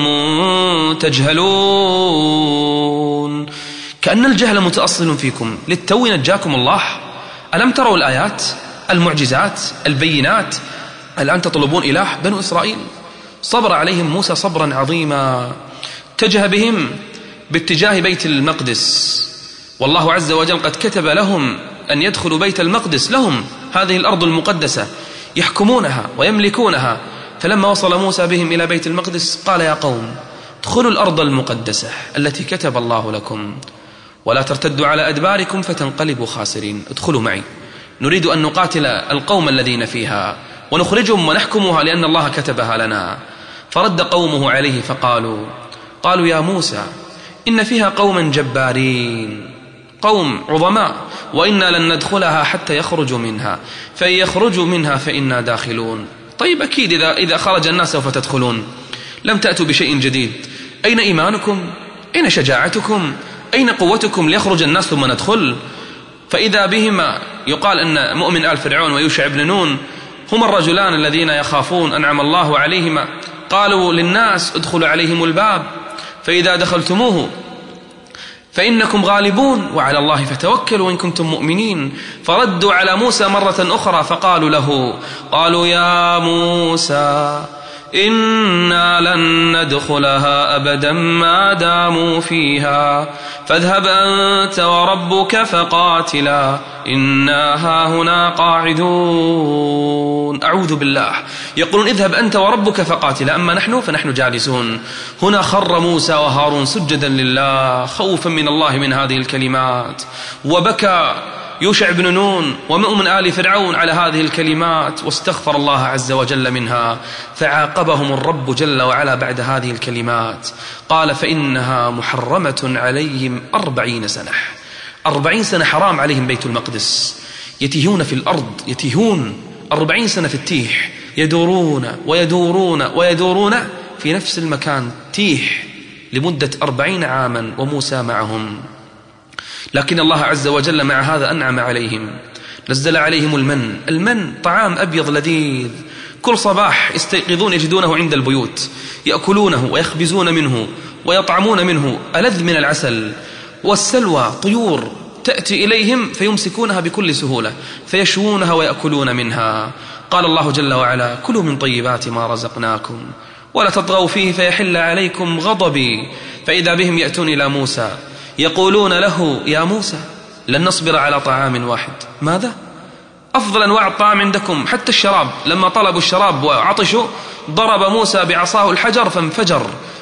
تجهلون، كأن الجهل متأصل فيكم، للتو نجاكم الله. ألم تروا الآيات المعجزات البينات؟ الآن تطلبون إله. بنو إسرائيل صبر عليهم موسى صبرا عظيما، اتجه بهم باتجاه بيت المقدس، والله عز وجل قد كتب لهم أن يدخلوا بيت المقدس، لهم هذه الأرض المقدسة يحكمونها ويملكونها. فلما وصل موسى بهم إلى بيت المقدس قال يا قوم ادخلوا الأرض المقدسة التي كتب الله لكم ولا ترتدوا على أدباركم فتنقلبوا خاسرين. ادخلوا معي، نريد أن نقاتل القوم الذين فيها ونخرجهم ونحكمها لأن الله كتبها لنا. فرد قومه عليه قالوا يا موسى إن فيها قوما جبارين، قوم عظماء، وإنا لن ندخلها حتى يخرجوا منها، فإن يخرجوا منها فإنا داخلون. طيب أكيد إذا خرج الناس سوف تدخلون، لم تأتوا بشيء جديد. أين إيمانكم؟ أين شجاعتكم؟ أين قوتكم ليخرج الناس ثم ندخل؟ فإذا بهما يقال أن مؤمن آل فرعون ويوشع بن نون هما الرجلان الذين يخافون أنعم الله عليهما، قالوا للناس ادخلوا عليهم الباب فإذا دخلتموه فإنكم غالبون وعلى الله فتوكلوا إن كنتم مؤمنين. فردوا على موسى مرة أخرى فقالوا له يا موسى إنا لن ندخلها أبدا ما داموا فيها فاذهب أنت وربك فقاتلا إنا هاهنا قاعدون. أعوذ بالله، يقولون اذهب أنت وربك فقاتلا، أما نحن فنحن جالسون. هنا خر موسى وهارون سجدا لله خوفا من الله من هذه الكلمات، وبكى يوشع بن نون ومؤمن آل فرعون على هذه الكلمات واستغفر الله عز وجل منها. فعاقبهم الرب جل وعلا بعد هذه الكلمات قال فإنها محرمة عليهم 40 سنة. 40 سنة حرام عليهم بيت المقدس، يتيهون في الأرض، يتيهون 40 سنة في التيح، يدورون ويدورون ويدورون في نفس المكان تيح لمدة 40 عاما وموسى معهم. لكن الله عز وجل مع هذا أنعم عليهم، نزل عليهم المن طعام أبيض لذيذ، كل صباح يستيقظون يجدونه عند البيوت، يأكلونه ويخبزون منه ويطعمون منه ألذ من العسل. والسلوى طيور تأتي إليهم فيمسكونها بكل سهولة فيشوونها ويأكلون منها. قال الله جل وعلا كلوا من طيبات ما رزقناكم ولا تطغوا فيه فيحل عليكم غضبي. فإذا بهم يأتون إلى موسى يقولون له يا موسى لن نصبر على طعام واحد، ماذا؟ أفضل أنواع الطعام عندكم حتى الشراب. لما طلبوا الشراب وعطشوا ضرب موسى بعصاه الحجر فانفجر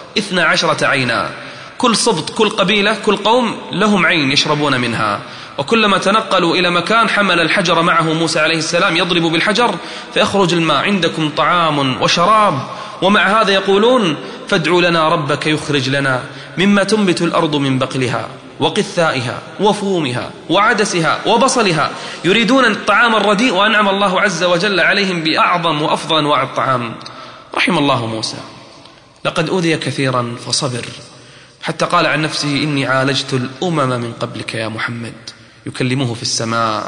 12 عينا، كل سبط كل قبيلة كل قوم لهم عين يشربون منها. وكلما تنقلوا إلى مكان حمل الحجر معه موسى عليه السلام يضرب بالحجر فيخرج الماء، عندكم طعام وشراب. ومع هذا يقولون فادعوا لنا ربك يخرج لنا مما تنبت الأرض من بقلها وقثائها وفومها وعدسها وبصلها، يريدون الطعام الرديء وأنعم الله عز وجل عليهم بأعظم وأفضل أنواع الطعام. رحم الله موسى، لقد أوذي كثيرا فصبر، حتى قال عن نفسه إني عالجت الأمم من قبلك يا محمد، يكلمه في السماء.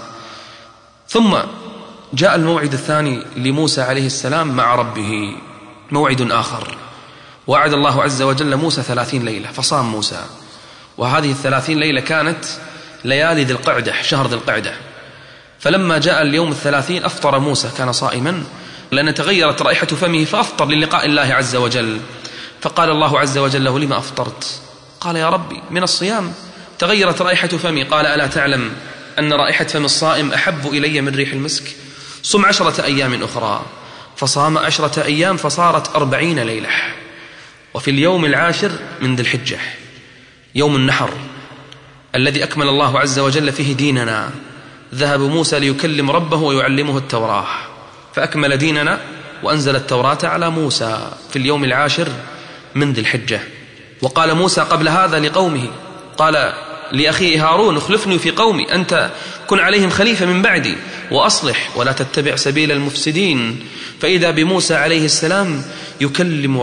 ثم جاء الموعد الثاني لموسى عليه السلام مع ربه، موعد آخر، وعد الله عز وجل موسى 30 ليلة فصام موسى، وهذه 30 ليلة كانت ليالي ذي القعدة، شهر ذي القعدة. فلما جاء اليوم 30 أفطر موسى، كان صائما لأن تغيرت رائحة فمه فأفطر للقاء الله عز وجل. فقال الله عز وجل له لما أفطرت؟ قال يا ربي من الصيام تغيرت رائحة فمي. قال ألا تعلم أن رائحة فم الصائم أحب إلي من ريح المسك؟ صم 10 أيام أخرى. فصام 10 أيام فصارت 40 ليلة. وفي اليوم 10 من ذي الحجة يوم النحر الذي أكمل الله عز وجل فيه ديننا، ذهب موسى ليكلم ربه ويعلمه التوراة، فأكمل ديننا وأنزل التوراة على موسى في اليوم 10 من ذي الحجة. وقال موسى قبل هذا لقومه، قال لأخيه هارون اخلفني في قومي، أنت كن عليهم خليفة من بعدي وأصلح ولا تتبع سبيل المفسدين. فإذا بموسى عليه السلام يكلم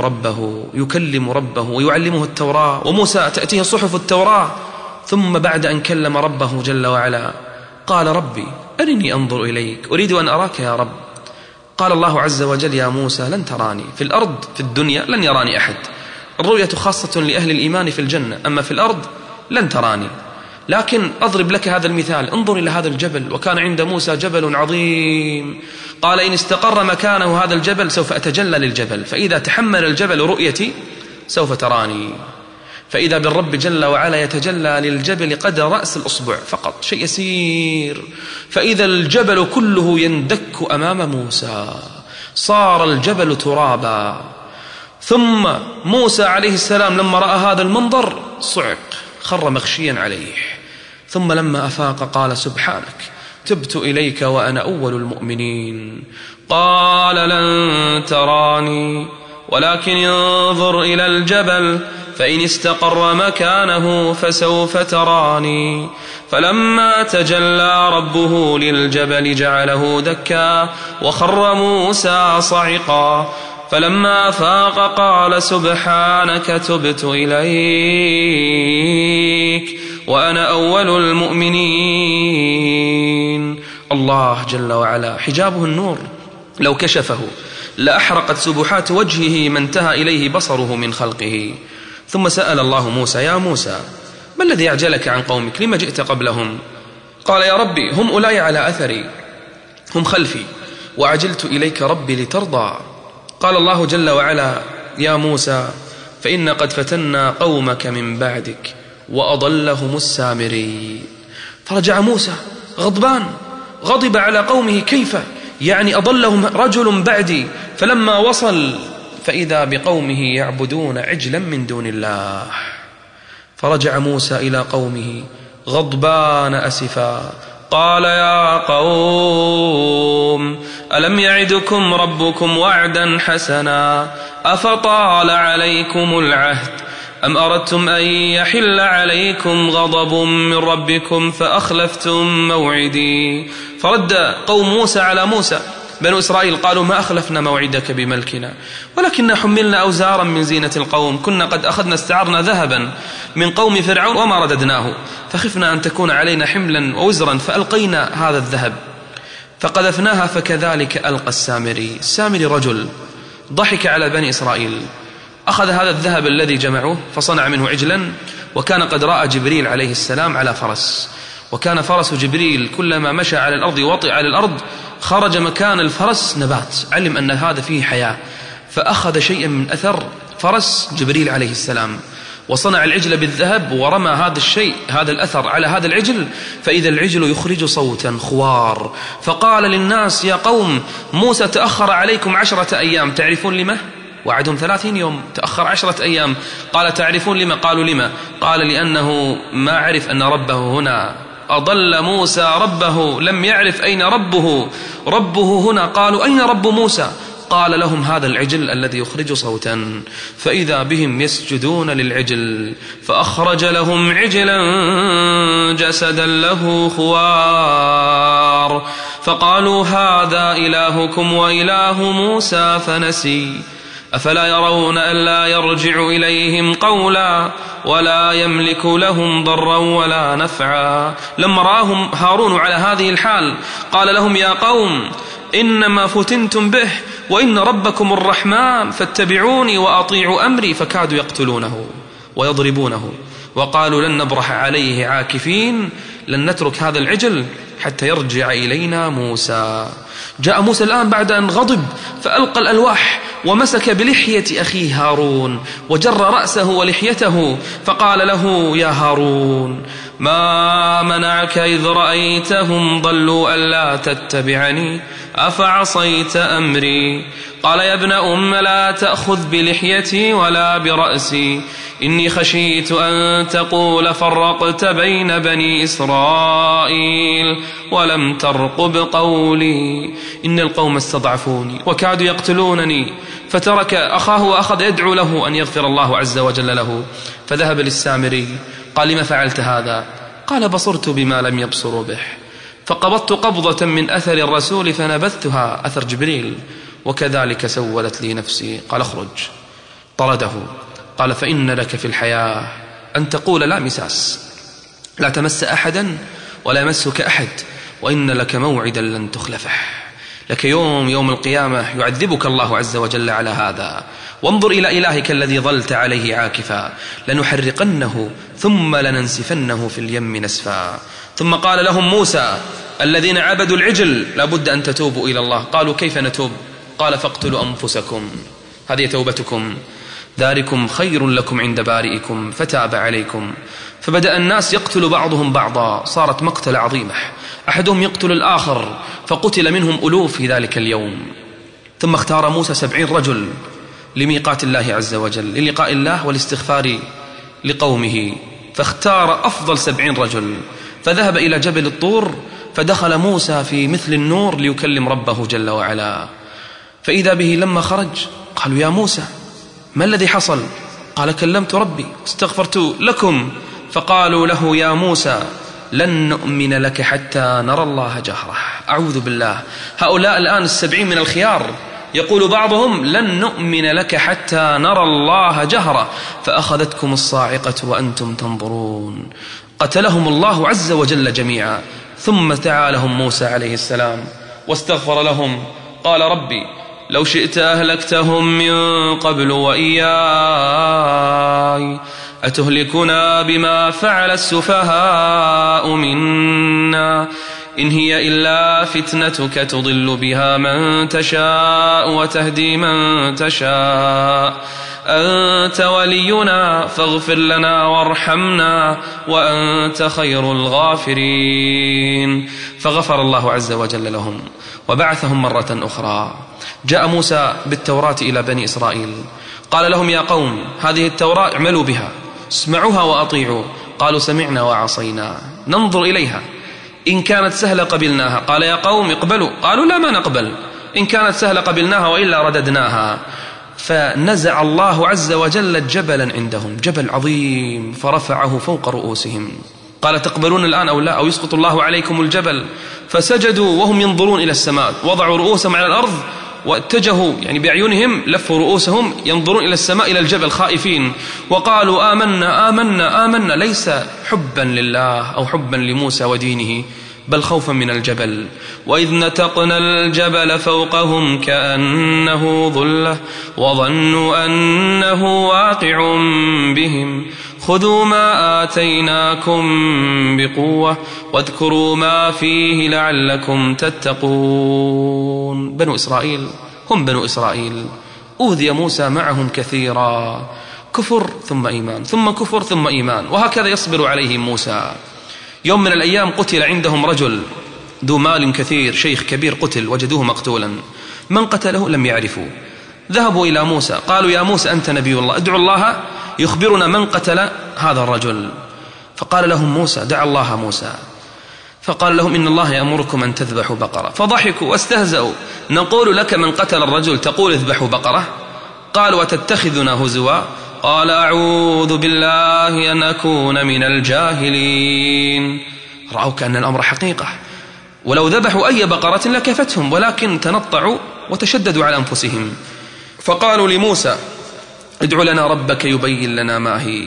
ربه ويعلمه التوراة، وموسى تأتيه صحف التوراة. ثم بعد أن كلم ربه جل وعلا قال ربي أرني أنظر إليك أريد أن أراك يا رب. قال الله عز وجل يا موسى لن تراني في الأرض، في الدنيا لن يراني أحد، الرؤية خاصة لأهل الإيمان في الجنة، أما في الأرض لن تراني. لكن أضرب لك هذا المثال، انظر إلى هذا الجبل، وكان عند موسى جبل عظيم، قال إن استقر مكانه هذا الجبل سوف أتجلى للجبل، فإذا تحمل الجبل رؤيتي سوف تراني. فإذا بالرب جل وعلا يتجلى للجبل قدر رأس الأصبع فقط، شيء يسير، فإذا الجبل كله يندك أمام موسى. صار الجبل ترابا. ثم موسى عليه السلام لما رأى هذا المنظر صعق، خر مغشيا عليه، ثم لما أفاق قال سبحانك تبت إليك وأنا أول المؤمنين. قال لن تراني ولكن انظر إلى الجبل فإن استقر مكانه فسوف تراني. فلما تجلى ربه للجبل جعله دكا وخر موسى صعقا. فلما أفاق قال سبحانك تبت إليك وأنا أول المؤمنين. الله جل وعلا حجابه النور، لو كشفه لأحرقت سبحات وجهه ما انتهى إليه بصره من خلقه. ثم سأل الله موسى: يا موسى ما الذي أعجلك عن قومك؟ لما جئت قبلهم؟ قال: يا ربي هم أولاي على أثري، هم خلفي، وعجلت إليك ربي لترضى. قال الله جل وعلا: يا موسى فإن قد فتنا قومك من بعدك وأضلهم السامري. فرجع موسى غضبان، غضب على قومه، كيف يعني أضلهم رجل بعدي؟ فلما وصل فإذا بقومه يعبدون عجلا من دون الله. فرجع موسى إلى قومه غضبان أسفا، قال: يا قوم ألم يعدكم ربكم وعدا حسنا أفطال عليكم العهد أم أردتم أن يحل عليكم غضب من ربكم فأخلفتم موعدي. فرد قوم موسى على موسى، بنو إسرائيل قالوا: ما أخلفنا موعدك بملكنا ولكننا حملنا أوزارا من زينة القوم، كنا قد أخذنا استعرنا ذهبا من قوم فرعون وما رددناه، فخفنا أن تكون علينا حملا ووزرا فألقينا هذا الذهب فقذفناها فكذلك ألقى السامري. السامري رجل ضحك على بني إسرائيل، أخذ هذا الذهب الذي جمعوه فصنع منه عجلا، وكان قد رأى جبريل عليه السلام على فرس، وكان فرس جبريل كلما مشى على الأرض وطئ على الأرض خرج مكان الفرس نبات، علم أن هذا فيه حياة، فأخذ شيئا من أثر فرس جبريل عليه السلام وصنع العجل بالذهب ورمى هذا الشيء، هذا الأثر على هذا العجل، فإذا العجل يخرج صوتا خوار. فقال للناس: يا قوم موسى تأخر عليكم 10 أيام، تعرفون لما؟ وعدهم 30 يوم، تأخر 10 أيام. قال: تعرفون لما؟ قالوا: لما؟ قال: لأنه ما عرف أن ربه هنا، أضل موسى ربه، لم يعرف أين ربه هنا. قالوا: أين رب موسى؟ قال لهم: هذا العجل الذي يخرج صوتا. فإذا بهم يسجدون للعجل، فأخرج لهم عجلا جسدا له خوار، فقالوا: هذا إلهكم وإله موسى فنسي، أفلا يرون ألا يرجع إليهم قولا ولا يملك لهم ضرا ولا نفعا. لما رآهم هارون على هذه الحال قال لهم: يا قوم إنما فتنتم به وإن ربكم الرحمن فاتبعوني وأطيعوا أمري. فكادوا يقتلونه ويضربونه، وقالوا: لن نبرح عليه عاكفين، لن نترك هذا العجل حتى يرجع إلينا موسى. جاء موسى الآن بعد أن غضب فألقى الألواح ومسك بلحية أخيه هارون وجر رأسه ولحيته، فقال له: يا هارون ما منعك إذ رأيتهم ضلوا ألا تتبعني أفعصيت أمري؟ قال: يا ابن أم لا تأخذ بلحيتي ولا برأسي، إني خشيت أن تقول فرقت بين بني إسرائيل ولم ترقب قولي، إن القوم استضعفوني وكادوا يقتلونني. فترك أخاه وأخذ يدعو له أن يغفر الله عز وجل له. فذهب للسامري قال: لما فعلت هذا؟ قال: بصرت بما لم يبصروا به، فقبضت قبضة من أثر الرسول فنبذتها، أثر جبريل، وكذلك سولت لي نفسي. قال: اخرج. طرده. قال: فإن لك في الحياة أن تقول لا مساس، لا تمس أحدا ولا يمسك أحد، وإن لك موعدا لن تخلفه، لك يوم القيامة يعذبك الله عز وجل على هذا. وانظر إلى إلهك الذي ظلت عليه عاكفا، لنحرقنه ثم لننسفنه في اليم نسفا. ثم قال لهم موسى: الذين عبدوا العجل لابد أن تتوبوا إلى الله. قالوا: كيف نتوب؟ قال: فاقتلوا أنفسكم، هذه توبتكم، ذلكم خير لكم عند بارئكم فتاب عليكم. فبدأ الناس يقتل بعضهم بعضا، صارت مقتل عظيمة، أحدهم يقتل الآخر، فقتل منهم ألوف في ذلك اليوم. ثم اختار موسى 70 رجل لميقات الله عز وجل، للقاء الله والاستغفار لقومه، فاختار أفضل 70 رجل، فذهب إلى جبل الطور، فدخل موسى في مثل النور ليكلم ربه جل وعلا، فإذا به لما خرج قالوا: يا موسى ما الذي حصل؟ قال: كلمت ربي استغفرت لكم. فقالوا له: يا موسى لن نؤمن لك حتى نرى الله جهرة. أعوذ بالله، هؤلاء الآن 70 من الخيار، يقول بعضهم: لن نؤمن لك حتى نرى الله جهرة، فأخذتكم الصاعقة وأنتم تنظرون. قتلهم الله عز وجل جميعا. ثم دعا لهم موسى عليه السلام واستغفر لهم، قال: ربي لو شئت أهلكتهم من قبل وإياي، أتهلكنا بما فعل السفهاء منا، إن هي إلا فتنتك تضل بها من تشاء وتهدي من تشاء، أنت ولينا فاغفر لنا وارحمنا وأنت خير الغافرين. فغفر الله عز وجل لهم وبعثهم مرة أخرى. جاء موسى بالتوراة إلى بني إسرائيل، قال لهم: يا قوم هذه التوراة اعملوا بها، اسمعوها وأطيعوا. قالوا: سمعنا وعصينا، ننظر إليها، إن كانت سهلة قبلناها. قال: يا قوم اقبلوا. قالوا: لا، ما نقبل، إن كانت سهلة قبلناها وإلا رددناها. فنزع الله عز وجل جبلا عندهم، جبل عظيم، فرفعه فوق رؤوسهم. قال: تقبلون الآن أو لا، أو يسقط الله عليكم الجبل؟ فسجدوا وهم ينظرون إلى السماء، وضعوا رؤوسهم على الأرض واتجهوا يعني بأعينهم، لفوا رؤوسهم ينظرون إلى السماء إلى الجبل خائفين، وقالوا: آمنا آمنا آمنا، ليس حبا لله أو حبا لموسى ودينه، بل خوفا من الجبل. وإذ نتقنا الجبل فوقهم كأنه ظلة وظنوا أنه واقع بهم، خذوا ما آتيناكم بقوة واذكروا ما فيه لعلكم تتقون. بنو إسرائيل هم بنو إسرائيل، أوذي موسى معهم كثيرا، كفر ثم إيمان، ثم كفر ثم إيمان، وهكذا يصبر عليهم موسى. يوم من الأيام قتل عندهم رجل ذو مال كثير، شيخ كبير، قتل، وجدوه مقتولا. من قتله لم يعرفوا. ذهبوا إلى موسى، قالوا: يا موسى أنت نبي الله، ادعو الله يخبرنا من قتل هذا الرجل. فقال لهم موسى: دعا الله موسى، فقال لهم: إن الله يأمركم أن تذبحوا بقرة. فضحكوا واستهزأوا: نقول لك من قتل الرجل تقول اذبحوا بقرة؟ قال: وتتخذنا هزوا؟ قال: أعوذ بالله أن أكون من الجاهلين. رأوا كأن الأمر حقيقة، ولو ذبحوا أي بقرة لكفتهم، ولكن تنطعوا وتشددوا على أنفسهم. فقالوا لموسى: ادع لنا ربك يبين لنا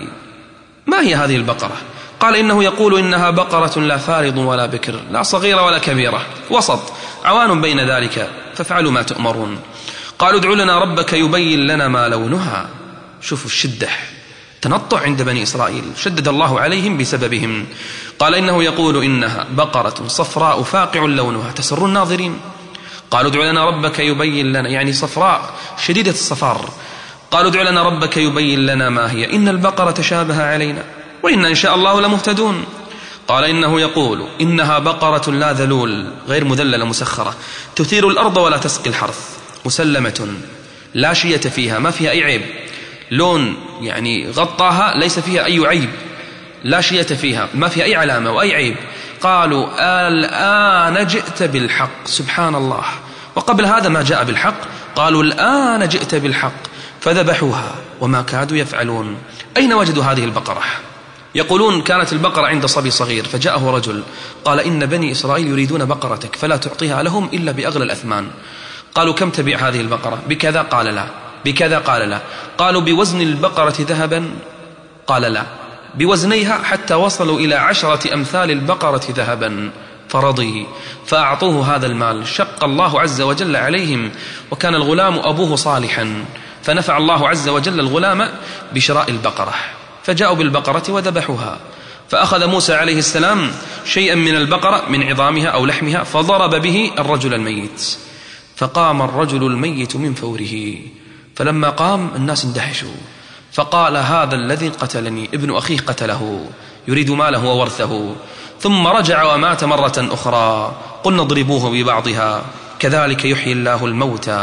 ما هي هذه البقرة؟ قال: إنه يقول إنها بقرة لا فارض ولا بكر، لا صغيرة ولا كبيرة، وسط، عوان بين ذلك، فافعلوا ما تؤمرون. قالوا: ادع لنا ربك يبين لنا ما لونها. شوفوا الشدة، تنطع عند بني إسرائيل، شدد الله عليهم بسببهم. قال: إنه يقول إنها بقرة صفراء فاقع لونها تسر الناظرين. قالوا: ادع لنا ربك يبين لنا، يعني صفراء شديدة الصفار. قالوا: ادع لنا ربك يبين لنا ما هي، إن البقرة تشابه علينا وإنا إن شاء الله لمهتدون. قال: إنه يقول إنها بقرة لا ذلول، غير مذللة مسخرة، تثير الأرض ولا تسقي الحرث، مسلمة لا شية فيها، ما فيها أي عيب، لون يعني غطاها ليس فيها أي عيب، لا شية فيها، ما فيها أي علامة وأي عيب. قالوا: الآن جئت بالحق. سبحان الله، وقبل هذا ما جاء بالحق. قالوا: الآن جئت بالحق. فذبحوها وما كادوا يفعلون. أين وجدوا هذه البقرة؟ يقولون كانت البقرة عند صبي صغير، فجاءه رجل قال: إن بني إسرائيل يريدون بقرتك فلا تعطيها لهم إلا بأغلى الأثمان. قالوا: كم تبيع هذه البقرة؟ بكذا. قال: لا. بكذا؟ قال: لا. قالوا: بوزن البقرة ذهبا؟ قال: لا. بوزنيها، حتى وصلوا إلى 10 أمثال البقرة ذهبا. فرضي، فأعطوه هذا المال. شق الله عز وجل عليهم، وكان الغلام أبوه صالحا، فنفع الله عز وجل الغلام بشراء البقرة. فجاءوا بالبقرة وذبحوها. فأخذ موسى عليه السلام شيئا من البقرة من عظامها أو لحمها، فضرب به الرجل الميت، فقام الرجل الميت من فوره. فلما قام الناس اندهشوا، فقال: هذا الذي قتلني ابن أخيه قتله، يريد ماله وورثه. ثم رجع ومات مرة أخرى. قلنا اضربوه ببعضها، كذلك يحيي الله الموتى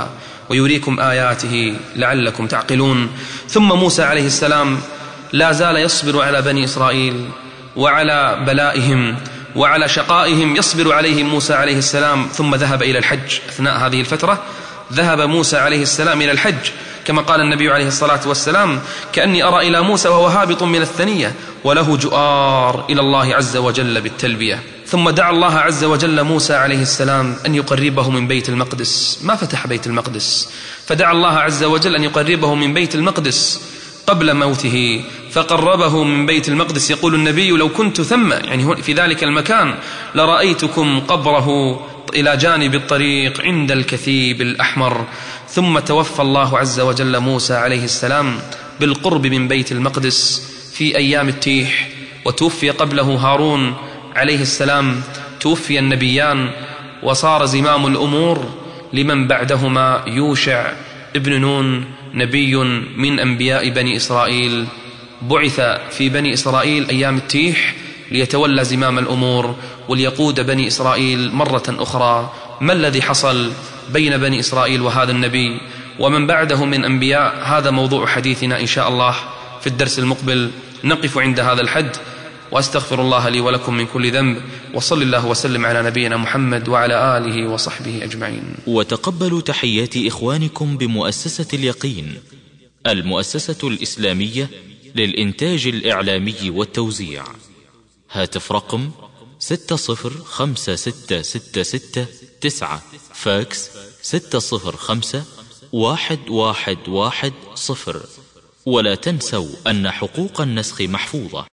ويريكم آياته لعلكم تعقلون. ثم موسى عليه السلام لا زال يصبر على بني إسرائيل وعلى بلائهم وعلى شقائهم، يصبر عليهم موسى عليه السلام. ثم ذهب إلى الحج. أثناء هذه الفترة ذهب موسى عليه السلام إلى الحج، كما قال النبي عليه الصلاة والسلام: كأني أرى إلى موسى وهو هابط من الثنية وله جؤار إلى الله عز وجل بالتلبية. ثم دعا الله عز وجل موسى عليه السلام أن يقربه من بيت المقدس. ما فتح بيت المقدس، فدعا الله عز وجل أن يقربه من بيت المقدس قبل موته، فقربه من بيت المقدس. يقول النبي: لو كنت ثم، يعني في ذلك المكان، لرأيتكم قبره إلى جانب الطريق عند الكثيب الأحمر. ثم توفى الله عز وجل موسى عليه السلام بالقرب من بيت المقدس في أيام التيح، وتوفي قبله هارون عليه السلام. توفي النبيان وصار زمام الأمور لمن بعدهما يوشع ابن نون، نبي من أنبياء بني إسرائيل، بعث في بني إسرائيل أيام التيح ليتولى زمام الأمور وليقود بني إسرائيل مرة أخرى. ما الذي حصل بين بني إسرائيل وهذا النبي ومن بعده من أنبياء؟ هذا موضوع حديثنا إن شاء الله في الدرس المقبل. نقف عند هذا الحد، وأستغفر الله لي ولكم من كل ذنب، وصل الله وسلم على نبينا محمد وعلى آله وصحبه أجمعين. وتقبلوا تحيات إخوانكم بمؤسسة اليقين، المؤسسة الإسلامية للإنتاج الإعلامي والتوزيع. هاتف رقم 605666 فاكس 605-1110. ولا تنسوا أن حقوق النسخ محفوظة.